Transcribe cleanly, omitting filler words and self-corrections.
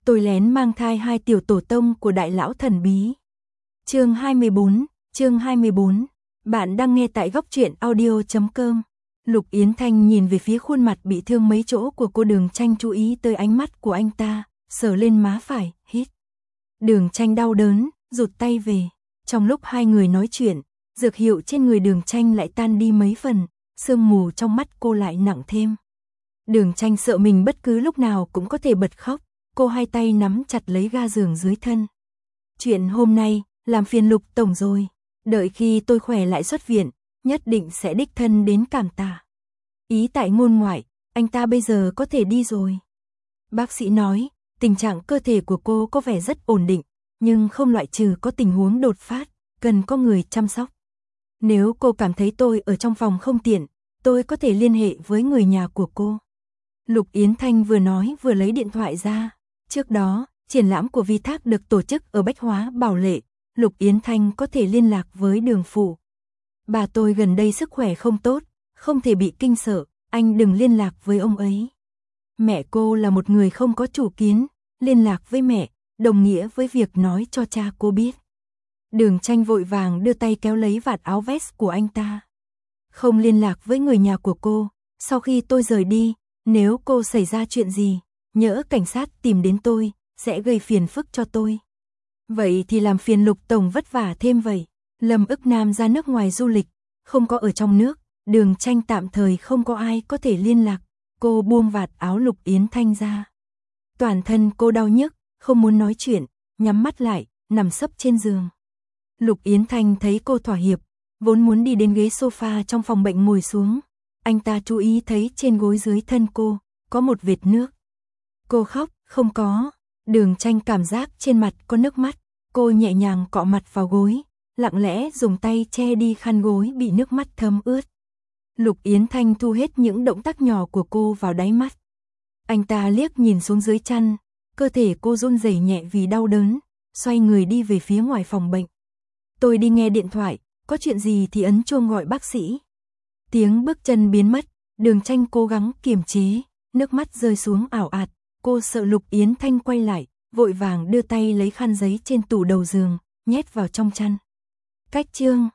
tôi lén mang thai 2 tiểu tổ tông của đại lão thần bí. Chương 24. Bạn đang nghe tại góc truyện audio.com. Lục Yến Thanh nhìn về phía khuôn mặt bị thương mấy chỗ của cô Đường Tranh, chú ý tới ánh mắt của anh ta, sờ lên má phải, hít. Đường Tranh đau đớn, rụt tay về. Trong lúc hai người nói chuyện, dược hiệu trên người Đường Tranh lại tan đi mấy phần, sương mù trong mắt cô lại nặng thêm. Đường Tranh sợ mình bất cứ lúc nào cũng có thể bật khóc, cô hai tay nắm chặt lấy ga giường dưới thân. Chuyện hôm nay, làm phiền Lục tổng rồi, đợi khi tôi khỏe lại xuất viện, nhất định sẽ đích thân đến cảm tạ. Ý tại ngôn ngoại, anh ta bây giờ có thể đi rồi. Bác sĩ nói, tình trạng cơ thể của cô có vẻ rất ổn định, nhưng không loại trừ có tình huống đột phát, cần có người chăm sóc. Nếu cô cảm thấy tôi ở trong phòng không tiện, tôi có thể liên hệ với người nhà của cô. Lục Yến Thanh vừa nói vừa lấy điện thoại ra. Trước đó, triển lãm của Vi Thác được tổ chức ở Bách Hóa Bảo Lệ, Lục Yến Thanh có thể liên lạc với Đường Phụ. Bà tôi gần đây sức khỏe không tốt, không thể bị kinh sợ, anh đừng liên lạc với ông ấy. Mẹ cô là một người không có chủ kiến, liên lạc với mẹ, đồng nghĩa với việc nói cho cha cô biết. Đường Tranh vội vàng đưa tay kéo lấy vạt áo vest của anh ta. Không liên lạc với người nhà của cô, sau khi tôi rời đi, nếu cô xảy ra chuyện gì, nhỡ cảnh sát tìm đến tôi, sẽ gây phiền phức cho tôi. Vậy thì làm phiền Lục tổng vất vả thêm vậy. Lâm Ức Nam ra nước ngoài du lịch, không có ở trong nước, Đường Tranh tạm thời không có ai có thể liên lạc. Cô buông vạt áo Lục Yến Thanh ra. Toàn thân cô đau nhức, không muốn nói chuyện, nhắm mắt lại, nằm sấp trên giường. Lục Yến Thanh thấy cô thỏa hiệp, vốn muốn đi đến ghế sofa trong phòng bệnh ngồi xuống. Anh ta chú ý thấy trên gối dưới thân cô, có một vệt nước. Cô khóc, không có. Đường Tranh cảm giác trên mặt có nước mắt, cô nhẹ nhàng cọ mặt vào gối, lặng lẽ dùng tay che đi khăn gối bị nước mắt thấm ướt. Lục Yến Thanh thu hết những động tác nhỏ của cô vào đáy mắt. Anh ta liếc nhìn xuống dưới chăn, cơ thể cô run rẩy nhẹ vì đau đớn, xoay người đi về phía ngoài phòng bệnh. Tôi đi nghe điện thoại, có chuyện gì thì ấn chuông gọi bác sĩ. Tiếng bước chân biến mất, Đường Tranh cố gắng kiềm chế, nước mắt rơi xuống ảo ạt, cô sợ Lục Yến Thanh quay lại, vội vàng đưa tay lấy khăn giấy trên tủ đầu giường, nhét vào trong chăn. Cách chương